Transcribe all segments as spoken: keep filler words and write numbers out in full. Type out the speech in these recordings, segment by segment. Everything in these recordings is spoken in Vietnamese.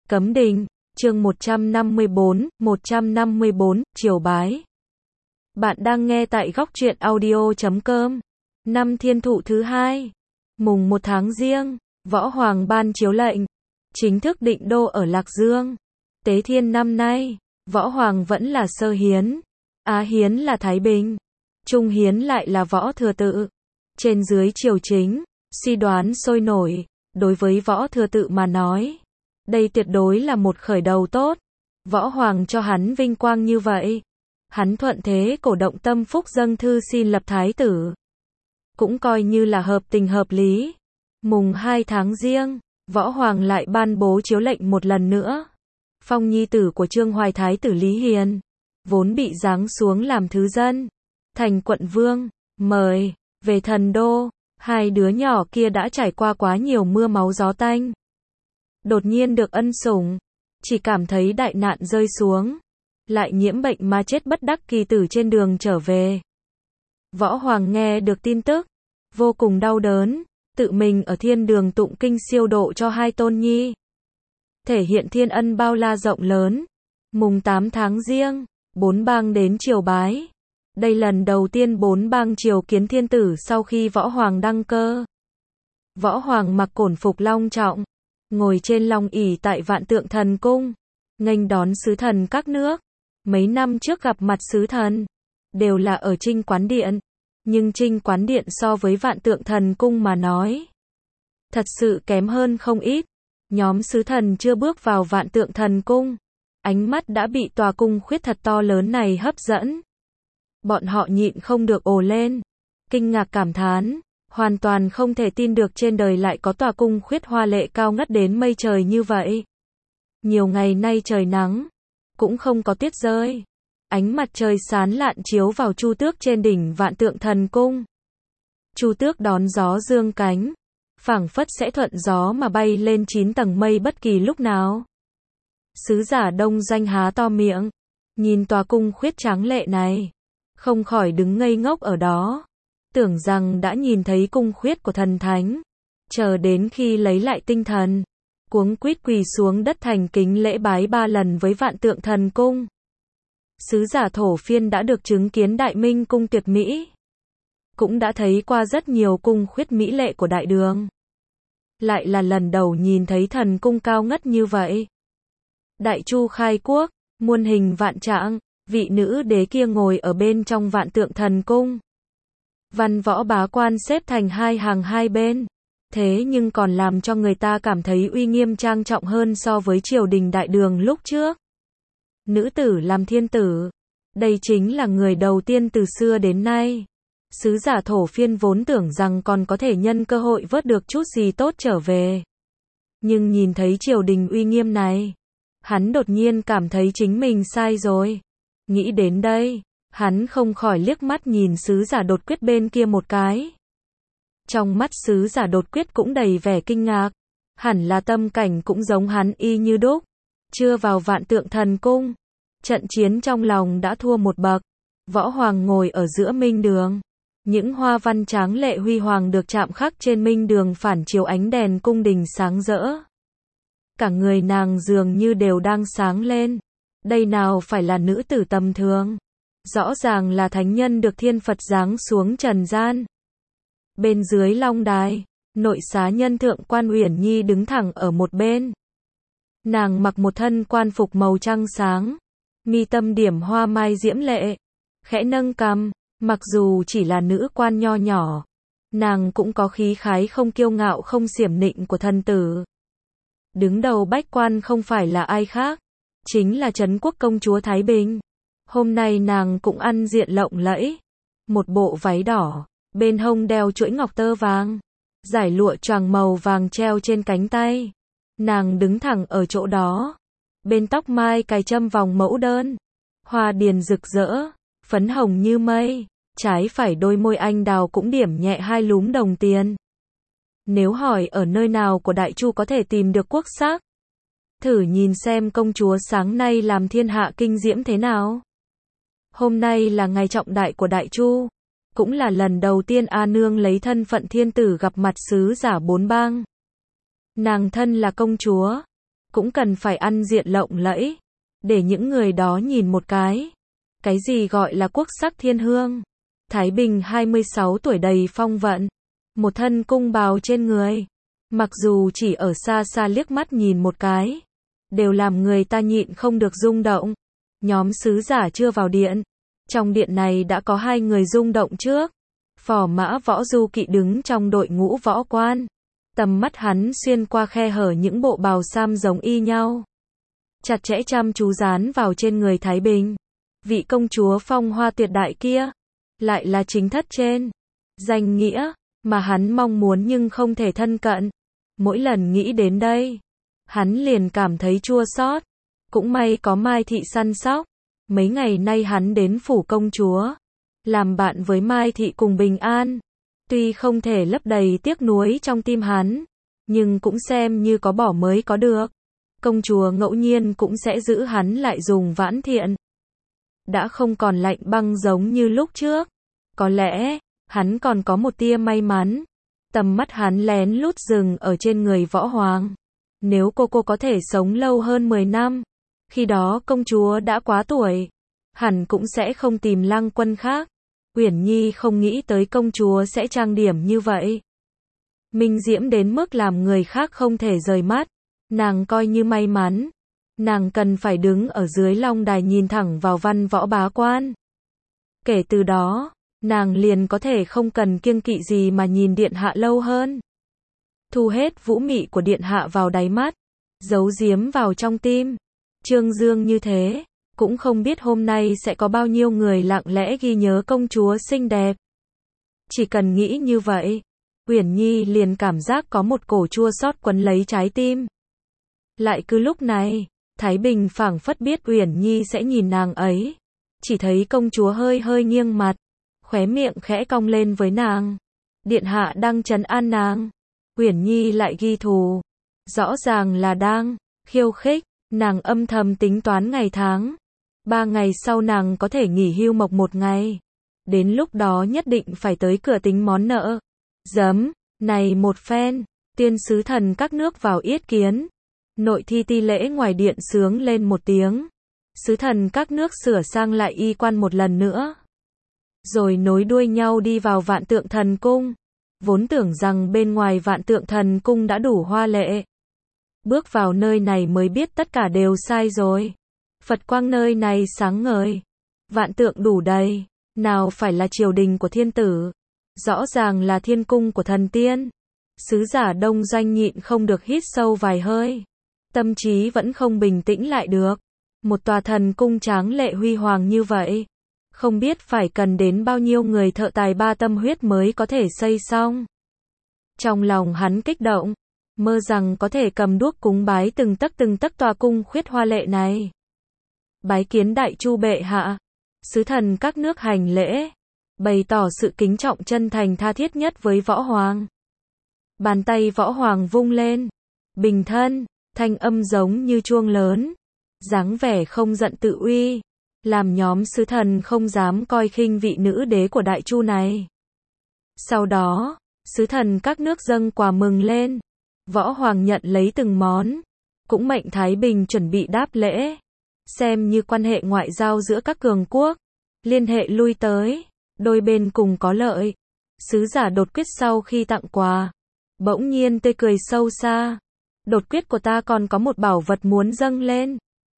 Cấm đình, chương một trăm năm mươi tư, một trăm năm mươi tư, triều bái. Bạn đang nghe tại góc truyện audio chấm com. Năm Thiên Thụ thứ hai, mùng một tháng Giêng, Võ Hoàng ban chiếu lệnh, chính thức định đô ở Lạc Dương. Tế Thiên năm nay, Võ Hoàng vẫn là Sơ Hiến, Á Hiến là Thái Bình, Trung Hiến lại là Võ Thừa Tự. Trên dưới triều chính, suy đoán sôi nổi, đối với Võ Thừa Tự mà nói, đây tuyệt đối là một khởi đầu tốt. Võ Hoàng cho hắn vinh quang như vậy, hắn thuận thế cổ động tâm phúc dâng thư xin lập thái tử, cũng coi như là hợp tình hợp lý. Mùng hai tháng Giêng, Võ Hoàng lại ban bố chiếu lệnh một lần nữa. Phong nhi tử của Trương Hoài Thái tử Lý Hiền, vốn bị giáng xuống làm thứ dân, thành quận vương, mời về thần đô. Hai đứa nhỏ kia đã trải qua quá nhiều mưa máu gió tanh, đột nhiên được ân sủng, chỉ cảm thấy đại nạn rơi xuống, lại nhiễm bệnh mà chết bất đắc kỳ tử trên đường trở về. Võ Hoàng nghe được tin tức, vô cùng đau đớn, tự mình ở thiên đường tụng kinh siêu độ cho hai tôn nhi, thể hiện thiên ân bao la rộng lớn. Mùng tám tháng Giêng, bốn bang đến triều bái. Đây lần đầu tiên bốn bang triều kiến thiên tử sau khi Võ Hoàng đăng cơ. Võ Hoàng mặc cổn phục long trọng, ngồi trên long ỷ tại Vạn Tượng Thần Cung, nghênh đón sứ thần các nước. Mấy năm trước gặp mặt sứ thần, đều là ở Trinh Quán Điện, nhưng Trinh Quán Điện so với Vạn Tượng Thần Cung mà nói, thật sự kém hơn không ít. Nhóm sứ thần chưa bước vào Vạn Tượng Thần Cung, ánh mắt đã bị tòa cung khuyết thật to lớn này hấp dẫn. Bọn họ nhịn không được ồ lên, kinh ngạc cảm thán, hoàn toàn không thể tin được trên đời lại có tòa cung khuyết hoa lệ cao ngất đến mây trời như vậy. Nhiều ngày nay trời nắng, cũng không có tuyết rơi. Ánh mặt trời sáng lạn chiếu vào Chu Tước trên đỉnh Vạn Tượng Thần Cung. Chu Tước đón gió dương cánh, phảng phất sẽ thuận gió mà bay lên chín tầng mây bất kỳ lúc nào. Sứ giả Đông Doanh há to miệng, nhìn tòa cung khuyết tráng lệ này, không khỏi đứng ngây ngốc ở đó, tưởng rằng đã nhìn thấy cung khuyết của thần thánh. Chờ đến khi lấy lại tinh thần, cuống quýt quỳ xuống đất thành kính lễ bái ba lần với Vạn Tượng Thần Cung. Sứ giả Thổ Phiên đã được chứng kiến Đại Minh cung tuyệt mỹ, cũng đã thấy qua rất nhiều cung khuyết mỹ lệ của đại đường, lại là lần đầu nhìn thấy thần cung cao ngất như vậy. Đại Chu khai quốc, muôn hình vạn trạng, vị nữ đế kia ngồi ở bên trong Vạn Tượng Thần Cung. Văn võ bá quan xếp thành hai hàng hai bên, thế nhưng còn làm cho người ta cảm thấy uy nghiêm trang trọng hơn so với triều đình đại đường lúc trước. Nữ tử làm thiên tử, đây chính là người đầu tiên từ xưa đến nay. Sứ giả Thổ Phiên vốn tưởng rằng còn có thể nhân cơ hội vớt được chút gì tốt trở về, nhưng nhìn thấy triều đình uy nghiêm này, hắn đột nhiên cảm thấy chính mình sai rồi. Nghĩ đến đây, hắn không khỏi liếc mắt nhìn sứ giả Đột Quyết bên kia một cái. Trong mắt sứ giả Đột Quyết cũng đầy vẻ kinh ngạc, hẳn là tâm cảnh cũng giống hắn y như đúc. Chưa vào Vạn Tượng Thần Cung, trận chiến trong lòng đã thua một bậc. Võ Hoàng ngồi ở giữa minh đường, những hoa văn tráng lệ huy hoàng được chạm khắc trên minh đường phản chiếu ánh đèn cung đình sáng rỡ. Cả người nàng dường như đều đang sáng lên. Đây nào phải là nữ tử tầm thường, rõ ràng là thánh nhân được thiên Phật giáng xuống trần gian. Bên dưới long đài, nội xá nhân thượng quan Uyển Nhi đứng thẳng ở một bên. Nàng mặc một thân quan phục màu trắng sáng, mi tâm điểm hoa mai diễm lệ, khẽ nâng cằm. Mặc dù chỉ là nữ quan nho nhỏ, nàng cũng có khí khái không kiêu ngạo không xiểm nịnh của thần tử. Đứng đầu bách quan không phải là ai khác, chính là Trấn Quốc công chúa Thái Bình. Hôm nay nàng cũng ăn diện lộng lẫy, một bộ váy đỏ, bên hông đeo chuỗi ngọc tơ vàng, dải lụa choàng màu vàng treo trên cánh tay. Nàng đứng thẳng ở chỗ đó, bên tóc mai cài châm vòng mẫu đơn, hoa điền rực rỡ, phấn hồng như mây, trái phải đôi môi anh đào cũng điểm nhẹ hai lúm đồng tiền. Nếu hỏi ở nơi nào của Đại Chu có thể tìm được quốc sắc, thử nhìn xem công chúa sáng nay làm thiên hạ kinh diễm thế nào. Hôm nay là ngày trọng đại của Đại Chu, cũng là lần đầu tiên A Nương lấy thân phận thiên tử gặp mặt sứ giả bốn bang. Nàng thân là công chúa, cũng cần phải ăn diện lộng lẫy, để những người đó nhìn một cái. Cái gì gọi là quốc sắc thiên hương? Thái Bình hai mươi sáu tuổi đầy phong vận, một thân cung bào trên người, mặc dù chỉ ở xa xa liếc mắt nhìn một cái, đều làm người ta nhịn không được rung động. Nhóm sứ giả chưa vào điện, trong điện này đã có hai người rung động trước. Phò mã Võ Du Kỵ đứng trong đội ngũ võ quan, tầm mắt hắn xuyên qua khe hở những bộ bào sam giống y nhau, chặt chẽ chăm chú dán vào trên người Thái Bình. Vị công chúa phong hoa tuyệt đại kia, lại là chính thất trên danh nghĩa mà hắn mong muốn nhưng không thể thân cận. Mỗi lần nghĩ đến đây, hắn liền cảm thấy chua xót. Cũng may có Mai Thị săn sóc. Mấy ngày nay hắn đến phủ công chúa, làm bạn với Mai Thị cùng bình an. Tuy không thể lấp đầy tiếc nuối trong tim hắn, nhưng cũng xem như có bỏ mới có được. Công chúa ngẫu nhiên cũng sẽ giữ hắn lại dùng vãn thiện. Đã không còn lạnh băng giống như lúc trước. Có lẽ, hắn còn có một tia may mắn. Tầm mắt hắn lén lút dừng ở trên người Võ Hoàng. Nếu cô cô có thể sống lâu hơn mười năm, khi đó công chúa đã quá tuổi, hẳn cũng sẽ không tìm Lăng Quân khác. Uyển Nhi không nghĩ tới công chúa sẽ trang điểm như vậy. Minh diễm đến mức làm người khác không thể rời mắt. Nàng coi như may mắn. Nàng cần phải đứng ở dưới long đài nhìn thẳng vào văn võ bá quan. Kể từ đó, nàng liền có thể không cần kiêng kỵ gì mà nhìn điện hạ lâu hơn. Thu hết vũ mị của điện hạ vào đáy mắt, giấu giếm vào trong tim. Trương Dương như thế, cũng không biết hôm nay sẽ có bao nhiêu người lặng lẽ ghi nhớ công chúa xinh đẹp. Chỉ cần nghĩ như vậy, Uyển Nhi liền cảm giác có một cổ chua xót quấn lấy trái tim. Lại cứ lúc này, Thái Bình phảng phất biết Uyển Nhi sẽ nhìn nàng ấy. Chỉ thấy công chúa hơi hơi nghiêng mặt, khóe miệng khẽ cong lên với nàng. Điện hạ đang trấn an nàng. Uyển Nhi lại ghi thù. Rõ ràng là đang khiêu khích. Nàng âm thầm tính toán ngày tháng. Ba ngày sau nàng có thể nghỉ hưu mộc một ngày. Đến lúc đó nhất định phải tới cửa tính món nợ. Giấm, này một phen, tiên sứ thần các nước vào yết kiến. Nội thi ti lễ ngoài điện sướng lên một tiếng. Sứ thần các nước sửa sang lại y quan một lần nữa. Rồi nối đuôi nhau đi vào Vạn Tượng Thần Cung. Vốn tưởng rằng bên ngoài Vạn Tượng Thần Cung đã đủ hoa lệ. Bước vào nơi này mới biết tất cả đều sai rồi. Phật quang nơi này sáng ngời. Vạn tượng đủ đầy. Nào phải là triều đình của thiên tử. Rõ ràng là thiên cung của thần tiên. Sứ giả Đông Doanh nhịn không được hít sâu vài hơi. Tâm trí vẫn không bình tĩnh lại được. Một tòa thần cung tráng lệ huy hoàng như vậy. Không biết phải cần đến bao nhiêu người thợ tài ba tâm huyết mới có thể xây xong. Trong lòng hắn kích động. Mơ rằng có thể cầm đuốc cúng bái từng tấc từng tấc tòa cung khuyết hoa lệ này. Bái kiến đại chu bệ hạ. Sứ thần các nước hành lễ, bày tỏ sự kính trọng chân thành tha thiết nhất với Võ Hoàng. Bàn tay Võ Hoàng vung lên, bình thân, thanh âm giống như chuông lớn, dáng vẻ không giận tự uy, làm nhóm sứ thần không dám coi khinh vị nữ đế của đại chu này. Sau đó, sứ thần các nước dâng quà mừng lên. Võ Hoàng nhận lấy từng món, cũng mệnh Thái Bình chuẩn bị đáp lễ, xem như quan hệ ngoại giao giữa các cường quốc, liên hệ lui tới, đôi bên cùng có lợi. Sứ giả Đột Quyết sau khi tặng quà, bỗng nhiên tươi cười sâu xa. Đột Quyết của ta còn có một bảo vật muốn dâng lên.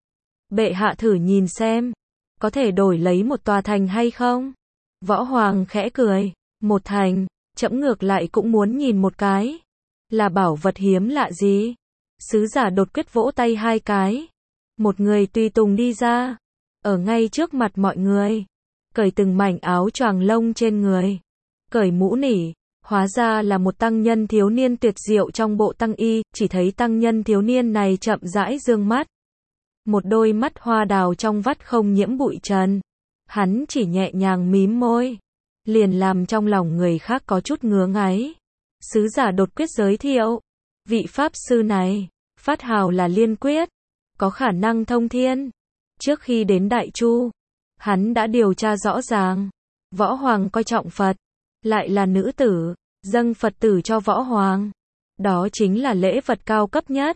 Bệ hạ thử nhìn xem, có thể đổi lấy một tòa thành hay không? Võ Hoàng khẽ cười, một thành, trẫm ngược lại cũng muốn nhìn một cái. Là bảo vật hiếm lạ gì? Sứ giả Đột Quyết vỗ tay hai cái. Một người tùy tùng đi ra, ở ngay trước mặt mọi người, cởi từng mảnh áo choàng lông trên người, cởi mũ nỉ, hóa ra là một tăng nhân thiếu niên tuyệt diệu trong bộ tăng y. Chỉ thấy tăng nhân thiếu niên này chậm rãi dương mắt, một đôi mắt hoa đào trong vắt không nhiễm bụi trần. Hắn chỉ nhẹ nhàng mím môi, liền làm trong lòng người khác có chút ngứa ngáy. Sứ giả Đột Quyết giới thiệu, vị pháp sư này, phát hào là Liên Quyết, có khả năng thông thiên. Trước khi đến Đại Chu, hắn đã điều tra rõ ràng, Võ Hoàng coi trọng Phật, lại là nữ tử, dâng Phật tử cho Võ Hoàng. Đó chính là lễ vật cao cấp nhất.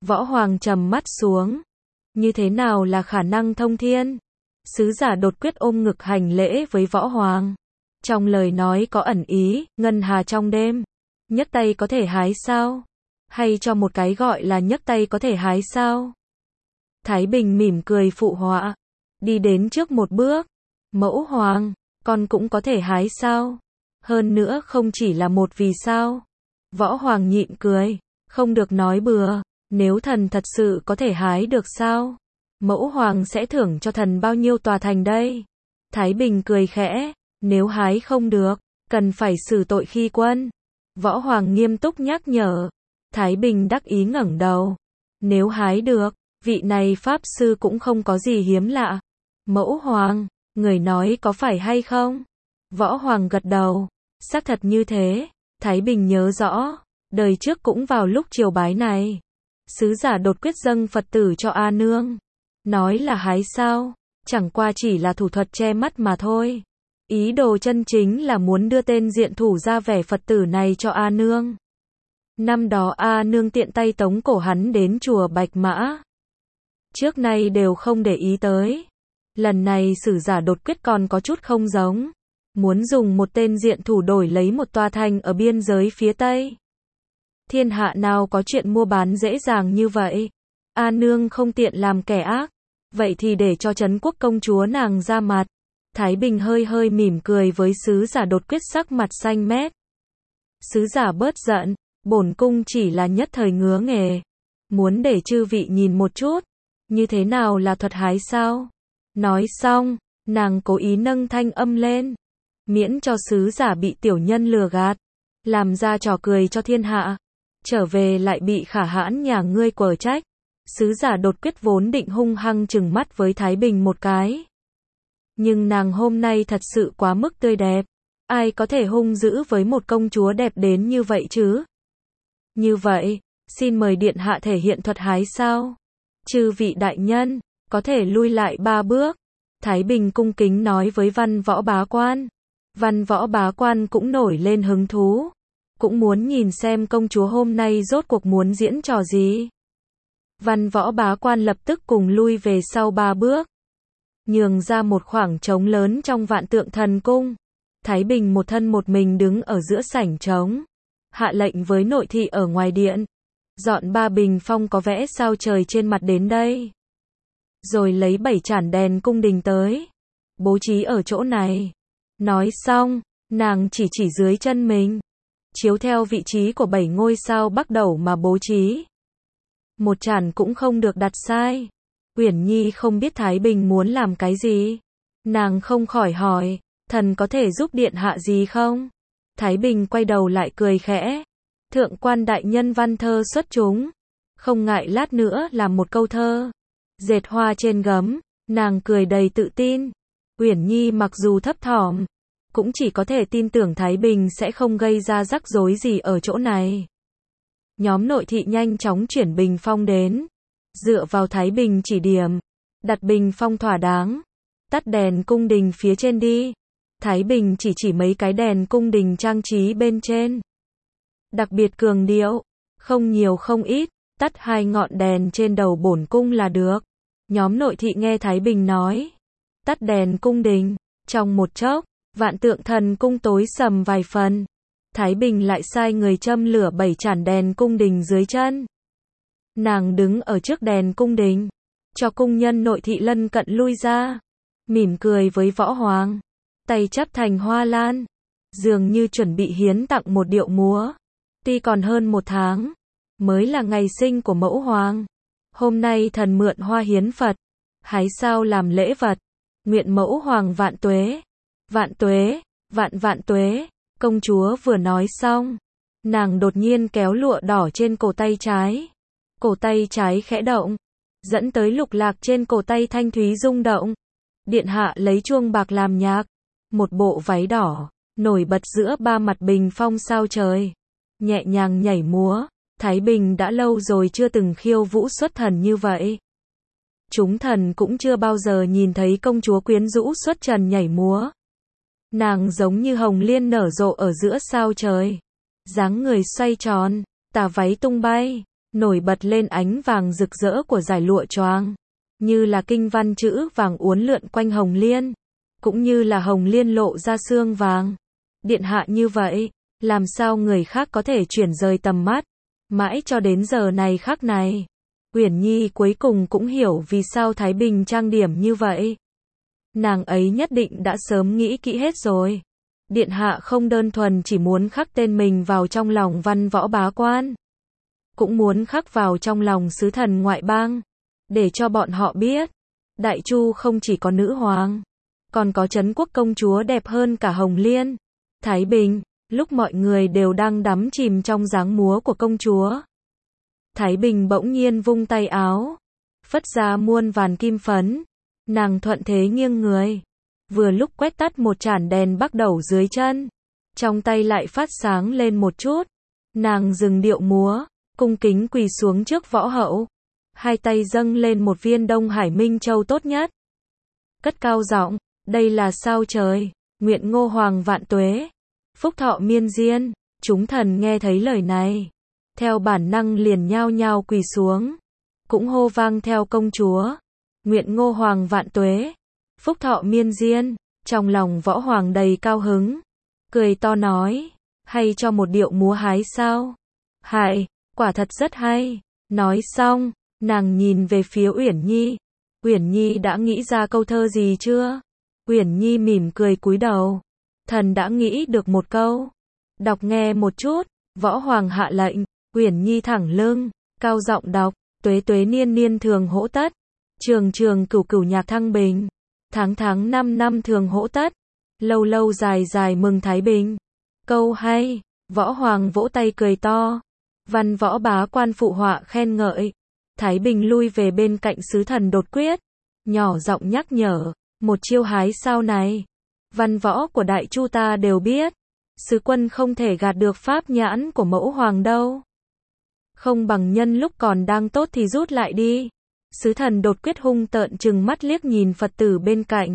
Võ Hoàng trầm mắt xuống. Như thế nào là khả năng thông thiên? Sứ giả đột quyết ôm ngực hành lễ với Võ Hoàng. Trong lời nói có ẩn ý, ngân hà trong đêm. Nhấc tay có thể hái sao? Hay cho một cái gọi là nhấc tay có thể hái sao? Thái Bình mỉm cười phụ họa. Đi đến trước một bước. Mẫu Hoàng, con cũng có thể hái sao? Hơn nữa không chỉ là một vì sao? Võ Hoàng nhịn cười. Không được nói bừa. Nếu thần thật sự có thể hái được sao? Mẫu Hoàng sẽ thưởng cho thần bao nhiêu tòa thành đây? Thái Bình cười khẽ. Nếu hái không được, cần phải xử tội khi quân. Võ Hoàng nghiêm túc nhắc nhở. Thái Bình đắc ý ngẩng đầu. Nếu hái được, vị này Pháp Sư cũng không có gì hiếm lạ. Mẫu Hoàng, người nói có phải hay không? Võ Hoàng gật đầu. Xác thật như thế. Thái Bình nhớ rõ. Đời trước cũng vào lúc triều bái này. Sứ giả đột quyết dâng Phật tử cho A Nương. Nói là hái sao? Chẳng qua chỉ là thủ thuật che mắt mà thôi. Ý đồ chân chính là muốn đưa tên diện thủ ra vẻ Phật tử này cho A Nương. Năm đó A Nương tiện tay tống cổ hắn đến chùa Bạch Mã. Trước nay đều không để ý tới. Lần này sử giả đột quyết còn có chút không giống. Muốn dùng một tên diện thủ đổi lấy một tòa thành ở biên giới phía Tây. Thiên hạ nào có chuyện mua bán dễ dàng như vậy. A Nương không tiện làm kẻ ác. Vậy thì để cho Trấn Quốc công chúa nàng ra mặt. Thái Bình hơi hơi mỉm cười với sứ giả đột quyết sắc mặt xanh mét. Sứ giả bớt giận. Bổn cung chỉ là nhất thời ngứa nghề. Muốn để chư vị nhìn một chút. Như thế nào là thuật hái sao? Nói xong, nàng cố ý nâng thanh âm lên. Miễn cho sứ giả bị tiểu nhân lừa gạt. Làm ra trò cười cho thiên hạ. Trở về lại bị khả hãn nhà ngươi quở trách. Sứ giả đột quyết vốn định hung hăng trừng mắt với Thái Bình một cái. Nhưng nàng hôm nay thật sự quá mức tươi đẹp. Ai có thể hung dữ với một công chúa đẹp đến như vậy chứ? Như vậy, xin mời điện hạ thể hiện thuật hái sao? Chư vị đại nhân, có thể lui lại ba bước. Thái Bình cung kính nói với văn võ bá quan. Văn võ bá quan cũng nổi lên hứng thú. Cũng muốn nhìn xem công chúa hôm nay rốt cuộc muốn diễn trò gì. Văn võ bá quan lập tức cùng lui về sau ba bước. Nhường ra một khoảng trống lớn trong vạn tượng thần cung. Thái Bình một thân một mình đứng ở giữa sảnh trống. Hạ lệnh với nội thị ở ngoài điện. Dọn ba bình phong có vẽ sao trời trên mặt đến đây. Rồi lấy bảy chản đèn cung đình tới. Bố trí ở chỗ này. Nói xong, nàng chỉ chỉ dưới chân mình. Chiếu theo vị trí của bảy ngôi sao bắc đẩu mà bố trí. Một chản cũng không được đặt sai. Uyển Nhi không biết Thái Bình muốn làm cái gì. Nàng không khỏi hỏi, thần có thể giúp điện hạ gì không? Thái Bình quay đầu lại cười khẽ. Thượng quan đại nhân văn thơ xuất chúng. Không ngại lát nữa làm một câu thơ. Dệt hoa trên gấm, nàng cười đầy tự tin. Uyển Nhi mặc dù thấp thỏm, cũng chỉ có thể tin tưởng Thái Bình sẽ không gây ra rắc rối gì ở chỗ này. Nhóm nội thị nhanh chóng chuyển bình phong đến. Dựa vào Thái Bình chỉ điểm. Đặt bình phong thỏa đáng. Tắt đèn cung đình phía trên đi. Thái Bình chỉ chỉ mấy cái đèn cung đình trang trí bên trên. Đặc biệt cường điệu. Không nhiều không ít. Tắt hai ngọn đèn trên đầu bổn cung là được. Nhóm nội thị nghe Thái Bình nói. Tắt đèn cung đình. Trong một chốc, vạn tượng thần cung tối sầm vài phần. Thái Bình lại sai người châm lửa bảy chản đèn cung đình dưới chân. Nàng đứng ở trước đèn cung đình. Cho cung nhân nội thị lân cận lui ra. Mỉm cười với Võ Hoàng. Tay chắp thành hoa lan. Dường như chuẩn bị hiến tặng một điệu múa. Tuy còn hơn một tháng. Mới là ngày sinh của mẫu hoàng. Hôm nay thần mượn hoa hiến Phật. Hái sao làm lễ vật. Nguyện mẫu hoàng vạn tuế. Vạn tuế, vạn vạn tuế. Công chúa vừa nói xong. Nàng đột nhiên kéo lụa đỏ trên cổ tay trái. Cổ tay trái khẽ động. Dẫn tới lục lạc trên cổ tay thanh thúy rung động. Điện hạ lấy chuông bạc làm nhạc. Một bộ váy đỏ. Nổi bật giữa ba mặt bình phong sao trời. Nhẹ nhàng nhảy múa. Thái Bình đã lâu rồi chưa từng khiêu vũ xuất thần như vậy. Chúng thần cũng chưa bao giờ nhìn thấy công chúa quyến rũ xuất trần nhảy múa. Nàng giống như hồng liên nở rộ ở giữa sao trời. Dáng người xoay tròn, tà váy tung bay. nổi bật lên ánh vàng rực rỡ của dải lụa choàng, như là kinh văn chữ vàng uốn lượn quanh hồng liên, cũng như là hồng liên lộ ra xương vàng. Điện hạ như vậy, làm sao người khác có thể chuyển rời tầm mắt, mãi cho đến giờ này khắc này. Uyển Nhi cuối cùng cũng hiểu vì sao Thái Bình trang điểm như vậy. Nàng ấy nhất định đã sớm nghĩ kỹ hết rồi. Điện hạ không đơn thuần chỉ muốn khắc tên mình vào trong lòng văn võ bá quan, cũng muốn khắc vào trong lòng sứ thần ngoại bang, để cho bọn họ biết, Đại Chu không chỉ có nữ hoàng, còn có Trấn Quốc công chúa đẹp hơn cả Hồng Liên. Thái Bình, lúc mọi người đều đang đắm chìm trong dáng múa của công chúa, Thái Bình bỗng nhiên vung tay áo, phất ra muôn vàn kim phấn, nàng thuận thế nghiêng người, vừa lúc quét tắt một chản đèn bắc đầu dưới chân, trong tay lại phát sáng lên một chút, nàng dừng điệu múa, cung kính quỳ xuống trước võ hậu, hai tay dâng lên một viên Đông Hải Minh Châu tốt nhất, cất cao giọng, đây là sao trời, nguyện Ngô Hoàng vạn tuế, phúc thọ miên diên. Chúng thần nghe thấy lời này, theo bản năng liền nhao nhao quỳ xuống, cũng hô vang theo công chúa, nguyện Ngô Hoàng vạn tuế, phúc thọ miên diên. Trong lòng võ hoàng đầy cao hứng, cười to nói, hay cho một điệu múa hái sao? Hại, quả thật rất hay. Nói xong, nàng nhìn về phía Uyển Nhi. Uyển Nhi đã nghĩ ra câu thơ gì chưa? Uyển Nhi mỉm cười cúi đầu. Thần đã nghĩ được một câu. Đọc nghe một chút. Võ hoàng hạ lệnh. Uyển Nhi thẳng lưng, cao giọng đọc, tuế tuế niên niên thường hỗ tất, trường trường cửu cửu nhạc thăng bình, tháng tháng năm năm thường hỗ tất, lâu lâu dài dài mừng Thái Bình. Câu hay, võ hoàng vỗ tay cười to, văn võ bá quan phụ họa khen ngợi. Thái Bình lui về bên cạnh sứ thần đột quyết, nhỏ giọng nhắc nhở, một chiêu hái sao này, văn võ của Đại Chu ta đều biết, sứ quân không thể gạt được pháp nhãn của mẫu hoàng đâu. Không bằng nhân lúc còn đang tốt thì rút lại đi. Sứ thần đột quyết hung tợn trừng mắt liếc nhìn Phật tử bên cạnh.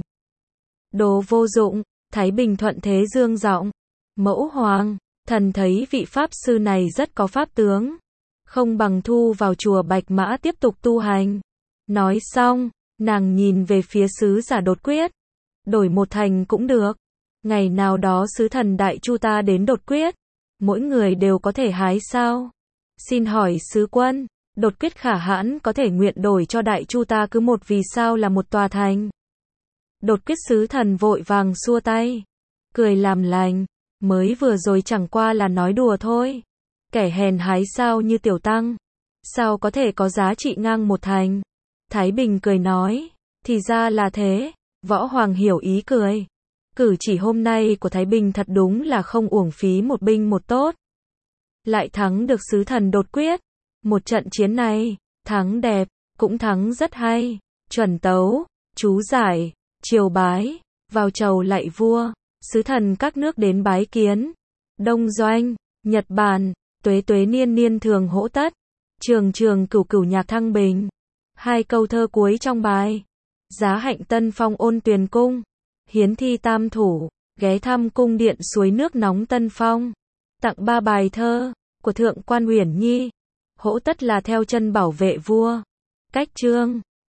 Đồ vô dụng, Thái Bình thuận thế dương giọng. Mẫu hoàng, thần thấy vị pháp sư này rất có pháp tướng. Không bằng thu vào chùa Bạch Mã tiếp tục tu hành. Nói xong, nàng nhìn về phía sứ giả đột quyết. Đổi một thành cũng được. Ngày nào đó sứ thần Đại Chu ta đến đột quyết. Mỗi người đều có thể hái sao? Xin hỏi sứ quân, đột quyết khả hãn có thể nguyện đổi cho Đại Chu ta cứ một vì sao là một tòa thành. Đột quyết sứ thần vội vàng xua tay, cười làm lành, mới vừa rồi chẳng qua là nói đùa thôi. Kẻ hèn hái sao như tiểu tăng, sao có thể có giá trị ngang một thành. Thái Bình cười nói, thì ra là thế. Võ hoàng hiểu ý cười. Cử chỉ hôm nay của Thái Bình thật đúng là không uổng phí một binh một tốt. Lại thắng được sứ thần đột quyết. Một trận chiến này, thắng đẹp, cũng thắng rất hay. Chuẩn tấu, chú giải, triều bái, vào chầu lạy vua, sứ thần các nước đến bái kiến. Đông Doanh, Nhật Bản, tuế tuế niên niên thường hỗ tất, trường trường cửu cửu nhạc thăng bình. Hai câu thơ cuối trong bài. Giá hạnh tân phong ôn tuyền cung, hiến thi tam thủ, ghé thăm cung điện suối nước nóng Tân Phong. Tặng ba bài thơ của thượng quan Uyển Nhi. Hỗ tất là theo chân bảo vệ vua. Cách chương